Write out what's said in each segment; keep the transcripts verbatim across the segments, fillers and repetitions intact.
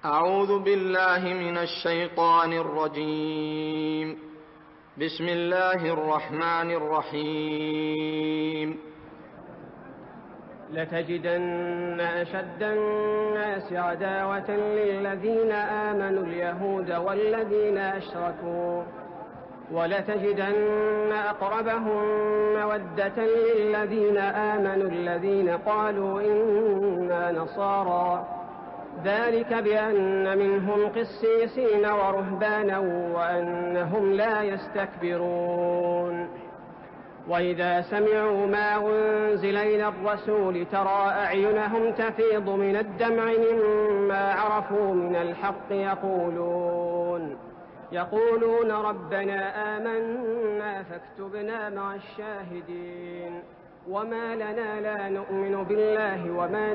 أعوذ بالله من الشيطان الرجيم. بسم الله الرحمن الرحيم. لتجدن أشد الناس عداوة للذين آمنوا اليهود والذين أشركوا، ولتجدن أقربهم مودة للذين آمنوا الذين قالوا إنا نصارى، ذلك بأن منهم قسيسين ورهبانا وأنهم لا يستكبرون. وإذا سمعوا ما أنزل إلى الرسول ترى أعينهم تفيض من الدمع مما عرفوا من الحق يقولون يقولون ربنا آمنا فاكتبنا مع الشاهدين. وما لنا لا نؤمن بالله وما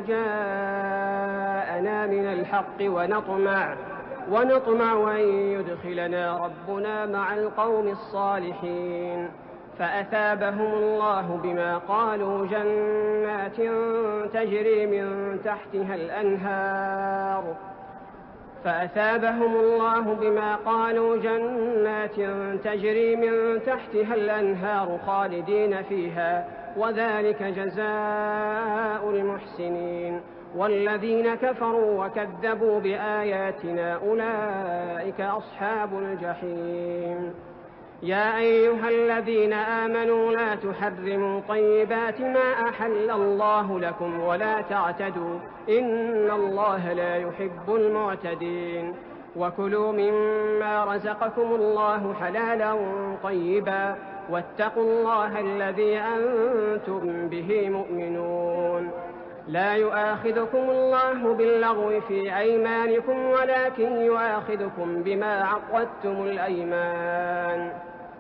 جاءنا من الحق ونطمع ونطمع أن يدخلنا ربنا مع القوم الصالحين. فأثابهم الله بما قالوا جنات تجري من تحتها الأنهار فأثابهم الله بما قالوا جنات تجري من تحتها الأنهار خالدين فيها، وذلك جزاء المحسنين. والذين كفروا وكذبوا بآياتنا أولئك أصحاب الجحيم. يا أيها الذين آمنوا لا تحرموا طيبات ما أحل الله لكم ولا تعتدوا إن الله لا يحب المعتدين. وكلوا مما رزقكم الله حلالا طيبا واتقوا الله الذي أنتم به مؤمنون. لا يؤاخذكم الله باللغو في أيمانكم ولكن يؤاخذكم بما عقدتم الأيمان،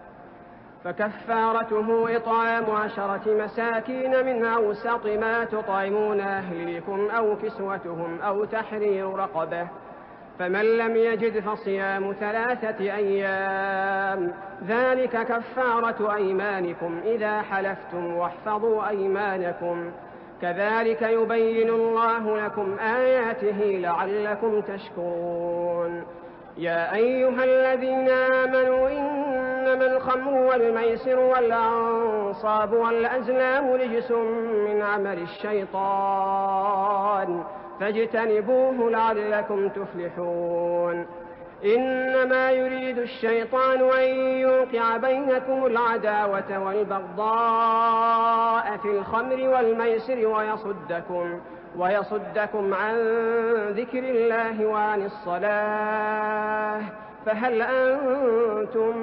فكفارته إطعام عشرة مساكين من أوسط ما تطعمون أهليكم أو كسوتهم أو تحرير رقبة، فمن لم يجد فصيام ثلاثة أيام ذلك كفارة أيمانكم إذا حلفتم واحفظوا أيمانكم كذلك يبين الله لكم آياته لعلكم تشكرون. يا أيها الذين آمنوا إنما الخمر والميسر والأنصاب والأزلام رجس من عمل الشيطان فاجتنبوه لعلكم تفلحون. إنما يريد الشيطان أن يوقع بينكم العداوة والبغضاء في الخمر والميسر ويصدكم ويصدكم عن ذكر الله وعن الصلاة فهل أنتم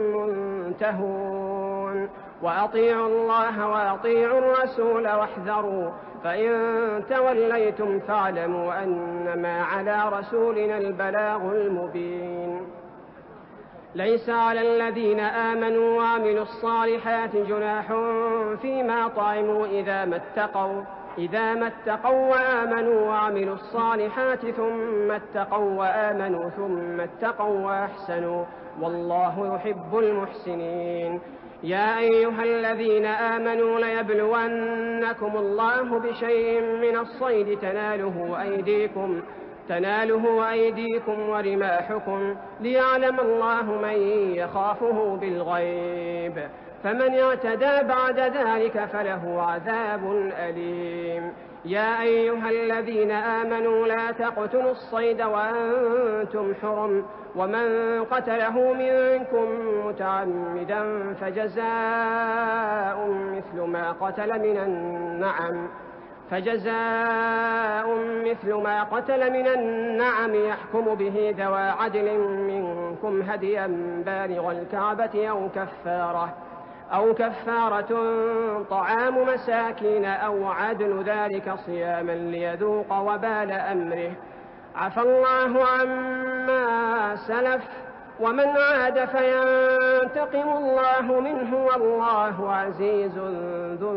منتهون؟ وأطيعوا الله وأطيعوا الرسول واحذروا فإن توليتم فاعلموا أنما على رسولنا البلاغ المبين. ليس على الذين آمنوا وعملوا الصالحات جناح فيما طعموا إذا ما اتقوا إذا ما اتقوا وآمنوا وعملوا الصالحات ثم اتقوا وآمنوا ثم اتقوا وأحسنوا والله يحب المحسنين. يا أيها الذين آمنوا ليبلونكم الله بشيء من الصيد تناله أيديكم تناله أيديكم ورماحكم ليعلم الله من يخافه بالغيب، فمن اعتدى بعد ذلك فله عذاب أليم. يا أيها الذين آمنوا لا تقتلوا الصيد وأنتم حرم، ومن قتله منكم متعمدا فجزاء مثل ما قتل من النعم فجزاء مثل ما قتل من النعم يحكم به ذوى عدل منكم هديا بالغ الكعبة أو كفارة أو كفارة طعام مساكين أو عدل ذلك صياما ليذوق وبال أمره. عفى الله عما سلف ومن عاد فينتقم الله منه والله عزيز ذو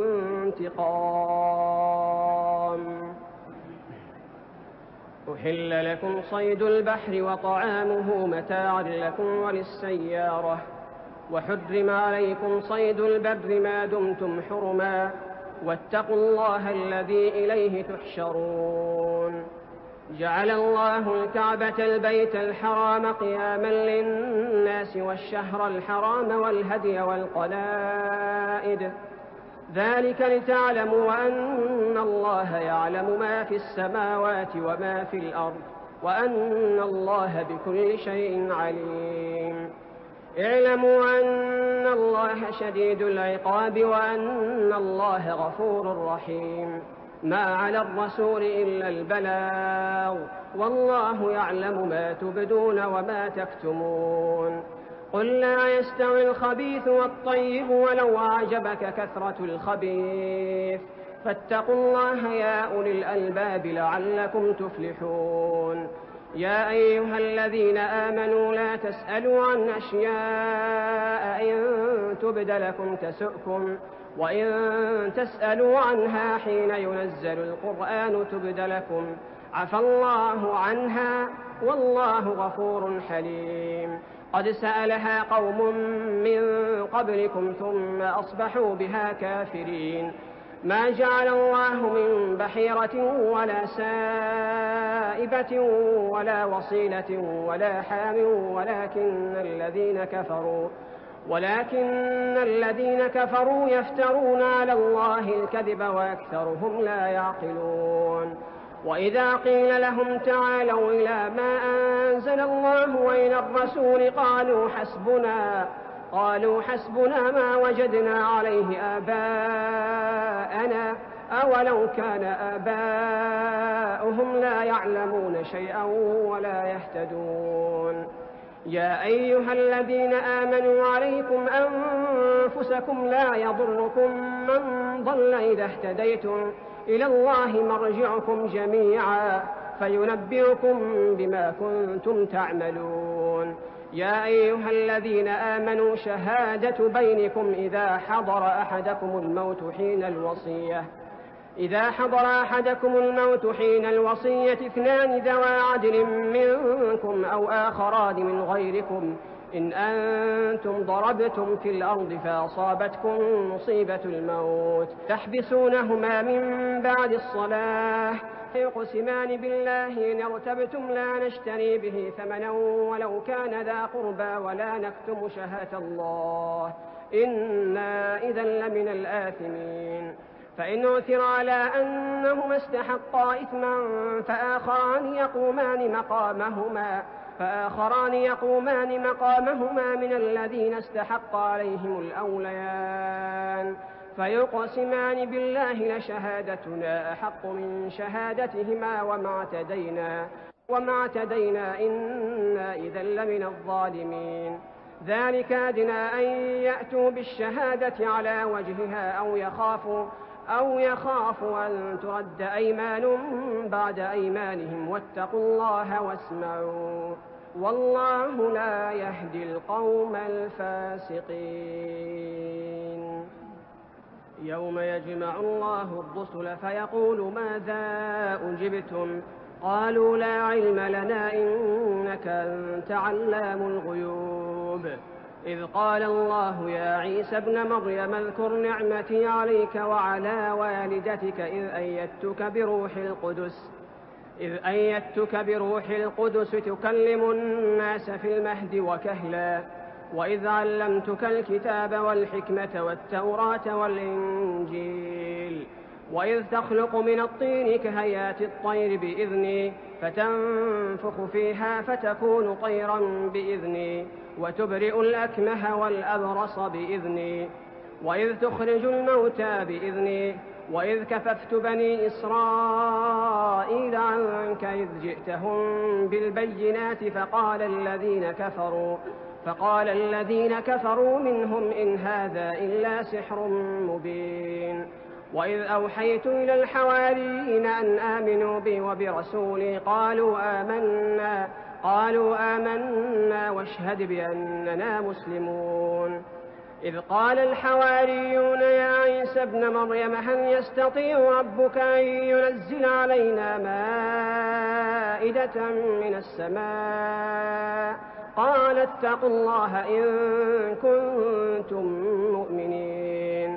انتقام. أحل لكم صيد البحر وطعامه متاعا لكم وللسيارة، وحرم عليكم صيد البر ما دمتم حرما، واتقوا الله الذي إليه تحشرون. جعل الله الكعبة البيت الحرام قياما للناس والشهر الحرام والهدي والقلائد ذلك لتعلموا أن الله يعلم ما في السماوات وما في الأرض وأن الله بكل شيء عليم. اعلموا أن الله شديد العقاب وأن الله غفور رحيم. ما على الرسول إلا البلاغ والله يعلم ما تبدون وما تكتمون. قل لا يستوي الخبيث والطيب ولو أعجبك كثرة الخبيث فاتقوا الله يا أولي الألباب لعلكم تفلحون. يا أيها الذين آمنوا لا تسألوا عن أشياء إن تبد لكم تسؤكم وإن تسألوا عنها حين ينزل القرآن تبد لكم عفى الله عنها والله غفور حليم. قد سألها قوم من قبلكم ثم أصبحوا بها كافرين. ما جعل الله من بحيرة ولا سائبة ولا وصيلة ولا حام ولكن الذين كفروا ولكن الذين كفروا يفترون على الله الكذب وأكثرهم لا يعقلون. وإذا قيل لهم تعالوا إلى ما أنزل الله وإلى الرسول قالوا حسبنا قالوا حسبنا ما وجدنا عليه آباءنا أولو كان آباؤهم لا يعلمون شيئا ولا يهتدون. يا أيها الذين آمنوا عليكم أنفسكم لا يضركم من ضل إذا اهتديتم إلى الله مرجعكم جميعا فينبئكم بما كنتم تعملون. يا أيها الذين آمنوا شهادة بينكم إذا حضر أحدكم الموت حين الوصية إذا حضر أحدكم الموت حين الوصية اثنان ذوى عدل منكم أو آخران من غيركم إن أنتم ضربتم في الأرض فأصابتكم مصيبة الموت تحبسونهما من بعد الصلاة يقسمان بالله إن ارتبتم لا نشتري به ثمنا ولو كان ذا قربى ولا نكتم شهادة الله إنا إذا لمن الآثمين. فإن عثر على أنهما استحقا إثما فآخران يقومان مقامهما فآخران يقومان مقامهما من الذين استحق عليهم الأوليان فيقسمان بالله لشهادتنا أحق من شهادتهما وما اعتدينا وما اعتدينا إنا إذا لمن الظالمين. ذلك أدنى أن يأتوا بالشهادة على وجهها أو يخافوا أو يخافوا أن ترد أيمان بعد أيمانهم واتقوا الله واسمعوا والله لا يهدي القوم الفاسقين. يوم يجمع الله الرسل فيقول ماذا أجبتم قالوا لا علم لنا إنك أنت علام الغيوب. إذ قال الله يا عيسى ابن مريم اذكر نعمتي عليك وعلى والدتك إذ أيدتك بروح القدس إذ أيدتك بروح القدس تكلم الناس في المهد وكهلا وإذ علمتك الكتاب والحكمة والتوراة والإنجيل وإذ تخلق من الطين كهيئة الطير بإذني فتنفخ فيها فتكون طيرا بإذني وتبرئ الأكمه والأبرص بإذني وإذ تخرج الموتى بإذني وإذ كففت بني إسرائيل عنك إذ جئتهم بالبينات فقال الذين كفروا فقال الذين كفروا منهم إن هذا إلا سحر مبين. وإذ أوحيت إلى الحواريين أن آمنوا بي وبرسولي قالوا آمنا قالوا آمنا واشهد بأننا مسلمون. إذ قال الحواريون يا عيسى ابن مريم هل يستطيع ربك أن ينزل علينا مائدة من السماء قال اتقوا الله إن كنتم مؤمنين.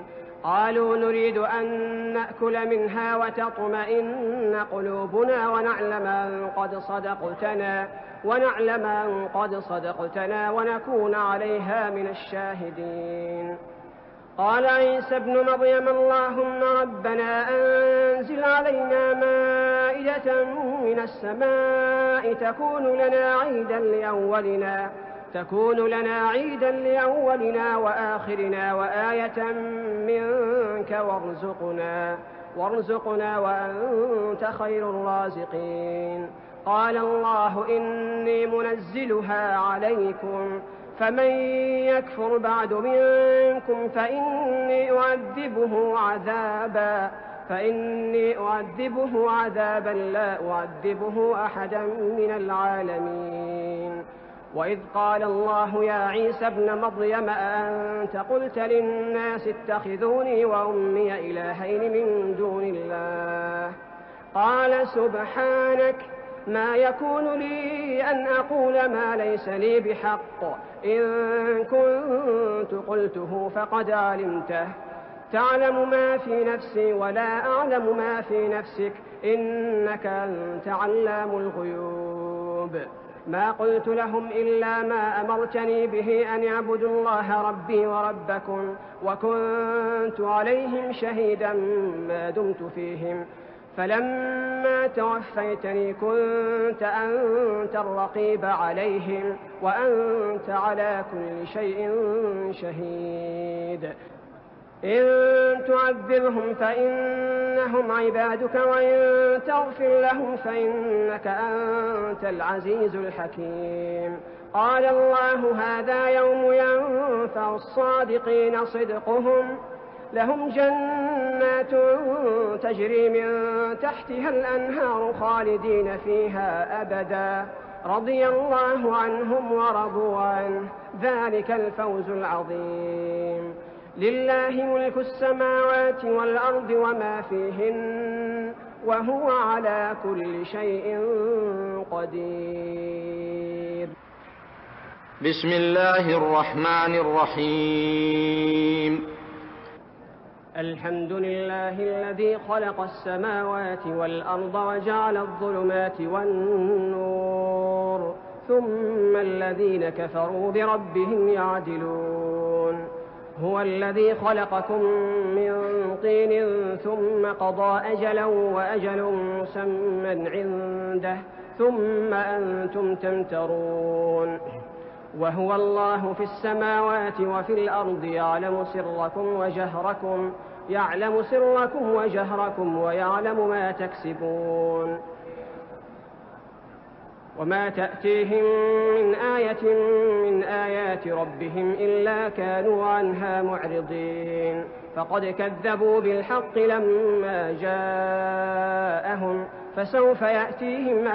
قالوا نريد أن نأكل منها وتطمئن قلوبنا ونعلم أن قد صدقتنا ونعلم أن قد صدقتنا ونكون عليها من الشاهدين. قال عيسى ابن مريم اللهم ربنا أنزل علينا مائدة من السماء تكون لنا عيدا لأولنا تكون لنا عيدا لأولنا وآخرنا وآية منك وارزقنا وارزقنا وأنت خير الرازقين. قال الله إني منزلها عليكم فمن يكفر بعد منكم فإني أعذبه عذابا فإني أعذبه عذابا لا أعذبه أحدا من العالمين. وإذ قال الله يا عيسى ابن مريم أأنت قلت للناس اتخذوني وأمي إلهين من دون الله قال سبحانك ما يكون لي أن أقول ما ليس لي بحق إن كنت قلته فقد علمته تعلم ما في نفسي ولا أعلم ما في نفسك إنك أنت علام الغيوب. ما قلت لهم إلا ما أمرتني به أن اعبدوا الله ربي وربكم وكنت عليهم شهيدا ما دمت فيهم فلما توفيتني كنت أنت الرقيب عليهم وأنت على كل شيء شهيد. إن تعذبهم فإنهم عبادك وإن تغفر لهم فإنك أنت العزيز الحكيم. قال الله هذا يوم ينفع الصادقين صدقهم لهم جنات تجري من تحتها الأنهار خالدين فيها أبدا رضي الله عنهم ورضوا عنه ذلك الفوز العظيم. لله ملك السماوات والأرض وما فيهن وهو على كل شيء قدير. بسم الله الرحمن الرحيم. الحمد لله الذي خلق السماوات والأرض وجعل الظلمات والنور ثم الذين كفروا بربهم يعدلون. هو الذي خلقكم من طين ثم قضى أجلا وأجل مسمى عنده ثم أنتم تمترون. وهو الله في السماوات وفي الأرض يعلم سركم وجهركم يعلم سركم وجهركم ويعلم ما تكسبون. وما تأتيهم من آية من آيات ربهم إلا كانوا عنها معرضين. فقد كذبوا بالحق لما جاءهم فسوف يأتيهم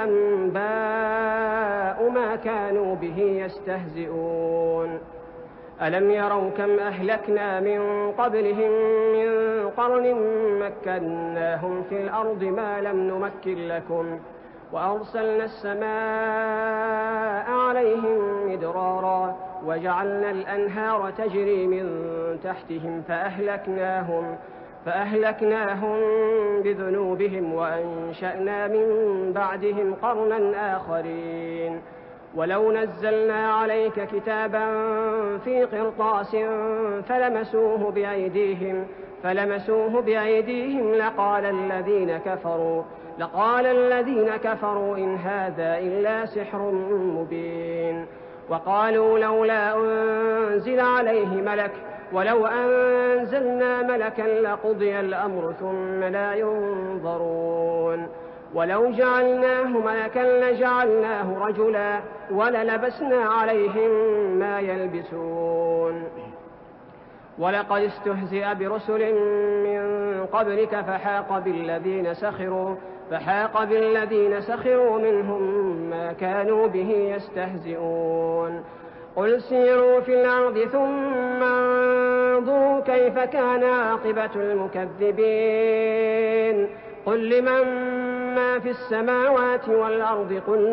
أنباء ما كانوا به يستهزئون. ألم يروا كم أهلكنا من قبلهم من قرن مكناهم في الأرض ما لم نمكن لكم وأرسلنا السماء عليهم مدرارا وجعلنا الأنهار تجري من تحتهم فأهلكناهم فأهلكناهم بذنوبهم وأنشأنا من بعدهم قرنا آخرين. ولو نزلنا عليك كتابا في قرطاس فلمسوه بأيديهم فلمسوه بأيديهم لقال الذين كفروا لقال الذين كفروا إن هذا إلا سحر مبين. وقالوا لولا أنزل عليه ملك ولو أنزلنا ملكا لقضي الأمر ثم لا ينظرون. ولو جعلناه ملكا لجعلناه رجلا وللبسنا عليهم ما يلبسون. ولقد استهزئ برسل من قبلك فحاق بالذين سخروا فحاق بالذين سخروا منهم ما كانوا به يستهزئون. قل سيروا في الأرض ثم انظروا كيف كان عاقبة المكذبين. قل لمن ما في السماوات والأرض قل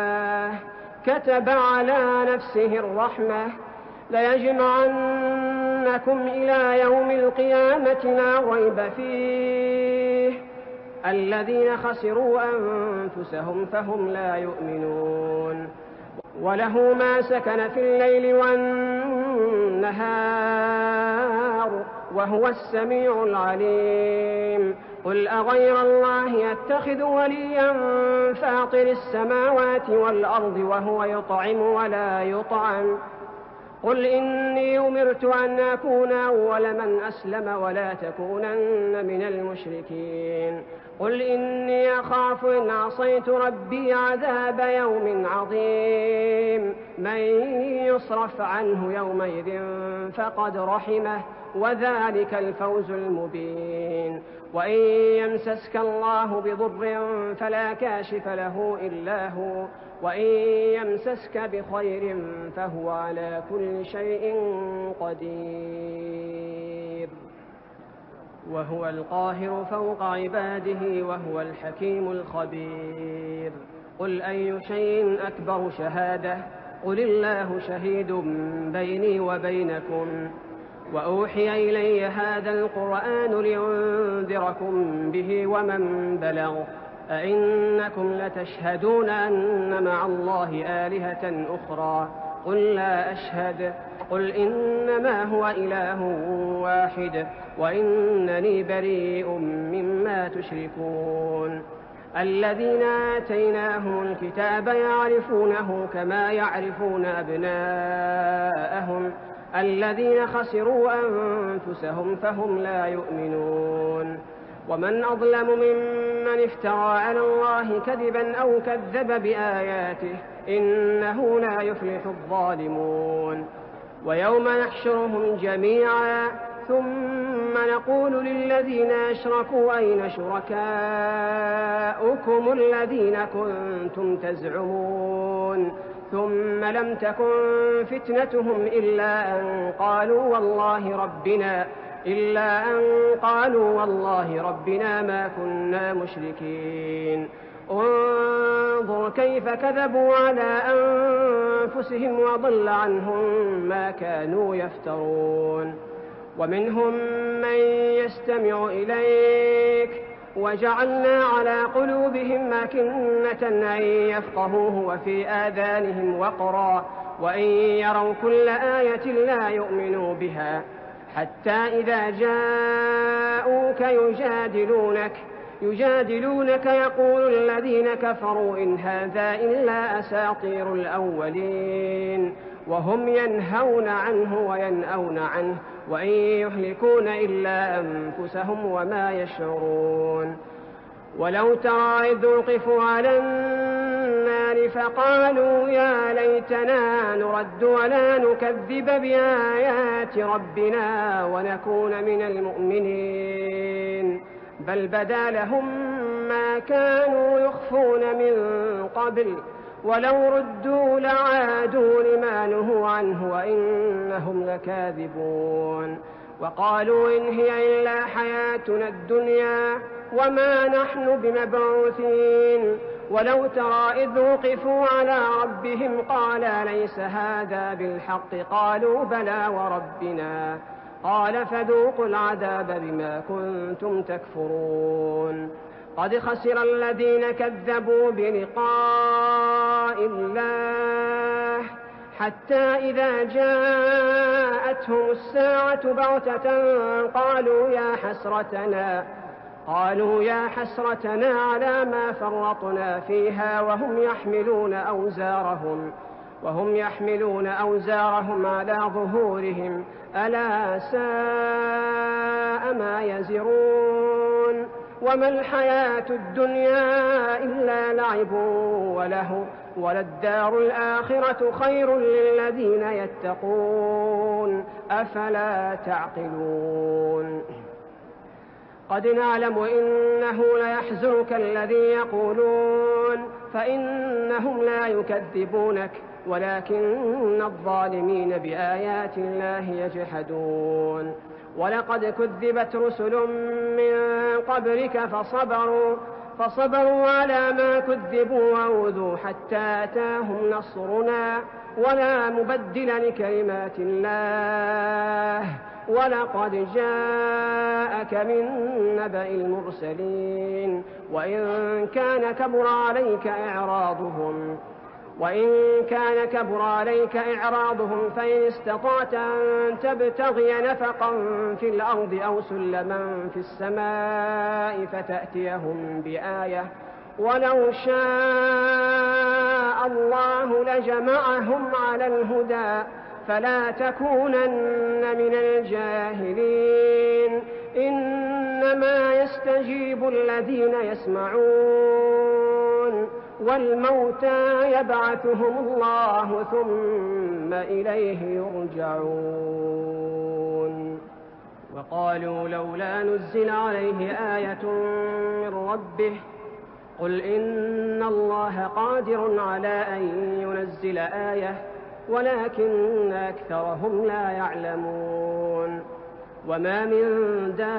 لله كتب على نفسه الرحمة ليجمعنكم إنكم إلى يوم القيامة لا ريب فيه الذين خسروا أنفسهم فهم لا يؤمنون وله ما سكن في الليل والنهار وهو السميع العليم قل أغير الله يتخذ وليا فاطر السماوات والأرض وهو يطعم ولا يطعم قل إني أمرت أن أكون أول من أسلم ولا تكونن من المشركين قل إني أخاف إن عصيت ربي عذاب يوم عظيم من يصرف عنه يومئذ فقد رحمه وذلك الفوز المبين وإن يمسسك الله بضر فلا كاشف له إلا هو وإن يمسسك بخير فهو على كل شيء قدير وهو القاهر فوق عباده وهو الحكيم الخبير قل أي شيء أكبر شهادة قل الله شهيد بيني وبينكم وأوحي إلي هذا القرآن لينذركم به ومن بلغ أئنكم لتشهدون أن مع الله آلهة أخرى قل لا أشهد قل إنما هو إله واحد وإنني بريء مما تشركون الذين آتيناهم الكتاب يعرفونه كما يعرفون أبناءهم الذين خسروا أنفسهم فهم لا يؤمنون ومن أظلم ممن افترى على الله كذبا أو كذب بآياته إنه لا يفلح الظالمون ويوم نحشرهم جميعا ثم نقول للذين أشركوا أين شركاؤكم الذين كنتم تزعمون ثم لم تكن فتنتهم إلا أن قالوا والله ربنا إلا أن قالوا والله ربنا ما كنا مشركين انظر كيف كذبوا على أنفسهم وضل عنهم ما كانوا يفترون ومنهم من يستمع إليك وجعلنا على قلوبهم أكنة أن يفقهوه وفي آذانهم وقرا وإن يروا كل آية لا يؤمنوا بها حتى إذا جاءوك يجادلونك يجادلونك يقول الذين كفروا إن هذا إلا أساطير الأولين وهم ينهون عنه وينأون عنه وإن يهلكون إلا أنفسهم وما يشعرون ولو ترى إذ وقفوا على النار فقالوا يا ليتنا نرد ولا نكذب بآيات ربنا ونكون من المؤمنين بل بدا لهم ما كانوا يخفون من قبل ولو ردوا لعادوا لما نهوا عنه وإنهم لكاذبون وقالوا إن هي إلا حياتنا الدنيا وما نحن بمبعوثين ولو ترى إذ وقفوا على ربهم قال ليس هذا بالحق قالوا بلى وربنا قال فذوقوا العذاب بما كنتم تكفرون قد خسر الذين كذبوا بلقاء الله حتى إذا جاءتهم الساعة بغتة قالوا يا حسرتنا قالوا يا حسرتنا على ما فرطنا فيها وهم يحملون أوزارهم وهم يحملون أوزارهم على ظهورهم ألا ساء ما يزرون وما الحياة الدنيا إلا لعب وله وللدار الآخرة خير للذين يتقون أفلا تعقلون قد نعلم إنه ليحزنك الذي يقولون فإنهم لا يكذبونك ولكن الظالمين بآيات الله يجحدون ولقد كذبت رسل من قبلك فصبروا فصبروا على ما كذبوا وأوذوا حتى أتاهم نصرنا ولا مبدل لكلمات الله ولقد جاءك من نبأ المرسلين وإن كان كبر عليك إعراضهم وإن كان كبر عليك إعراضهم فإن استطعت أن تبتغي نفقا في الأرض أو سلما في السماء فتأتيهم بآية ولو شاء الله لجمعهم على الهدى فلا تكونن من الجاهلين إنما يستجيب الذين يسمعون والموتى يبعثهم الله ثم إليه يرجعون وقالوا لولا نزل عليه آية من ربه قل إن الله قادر على أن ينزل آية ولكن أكثرهم لا يعلمون وما من دابة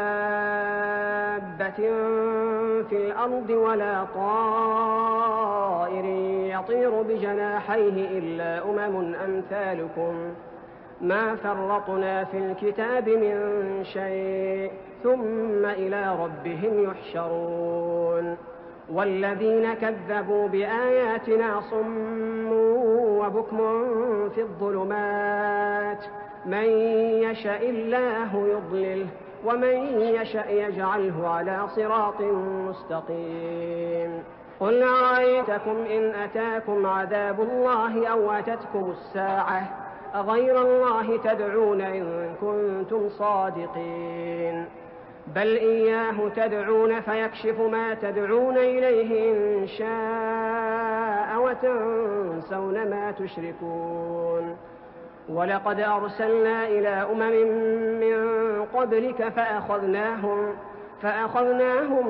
في الأرض ولا طائر يطير بجناحيه إلا أمم أمثالكم ما فرطنا في الكتاب من شيء ثم إلى ربهم يحشرون والذين كذبوا بآياتنا صم وبكم في الظلمات من يشاء الله يضلله ومن يشاء يجعله على صراط مستقيم قل أرأيتكم إن أتاكم عذاب الله أو أتتكم الساعة أغير الله تدعون إن كنتم صادقين بل إياه تدعون فيكشف ما تدعون إليه إن شاء وتنسون ما تشركون ولقد أرسلنا إلى أمم من قبلك فأخذناهم فأخذناهم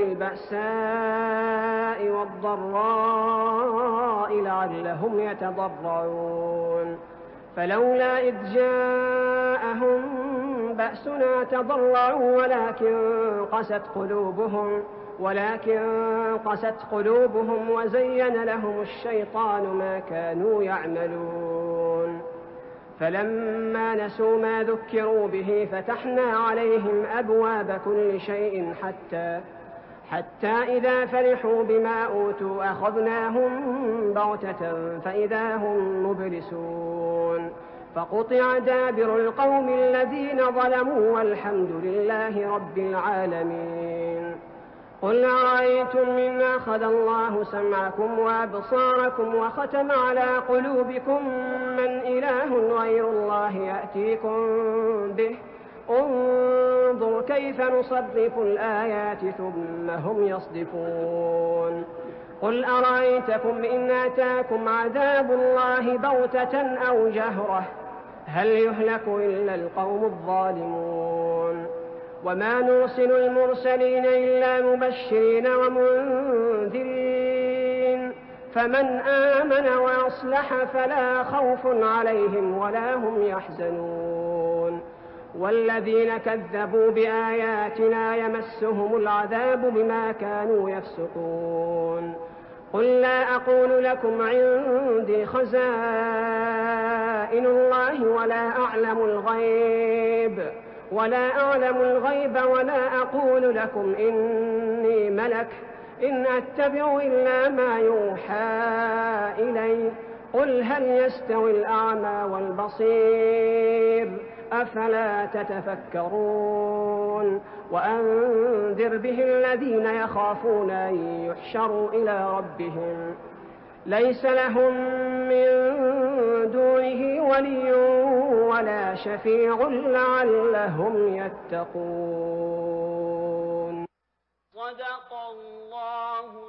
بالبأساء والضراء لعلهم يتضرعون فلولا إذ جاءهم بأسنا تضرعوا ولكن قست قلوبهم ولكن قست قلوبهم وزين لهم الشيطان ما كانوا يعملون فلما نسوا ما ذكروا به فتحنا عليهم أبواب كل شيء حتى حتى إذا فرحوا بما أوتوا أخذناهم بغتة فإذا هم مبلسون فقطع دابر القوم الذين ظلموا والحمد لله رب العالمين قل أرأيتم إن أخذ الله سمعكم وأبصاركم وختم على قلوبكم من إله غير الله يأتيكم به انظر كيف نصرف الآيات ثم هم يصدفون قل أرأيتكم إن أتاكم عذاب الله بغتة أو جهرة هل يهلك إلا القوم الظالمون وما نرسل المرسلين إلا مبشرين ومنذرين فمن آمن وأصلح فلا خوف عليهم ولا هم يحزنون والذين كذبوا بآياتنا يمسهم العذاب بما كانوا يفسقون قل لا أقول لكم عندي خزائن الله ولا أعلم الغيب ولا أعلم الغيب ولا أقول لكم إني ملك إن أتبع إلا ما يوحى إلي قل هل يستوي الأعمى والبصير أفلا تتفكرون وأنذر به الذين يخافون أن يحشروا إلى ربهم ليس لهم من دونه ولي ولا شفيع لعلهم يتقون صدق الله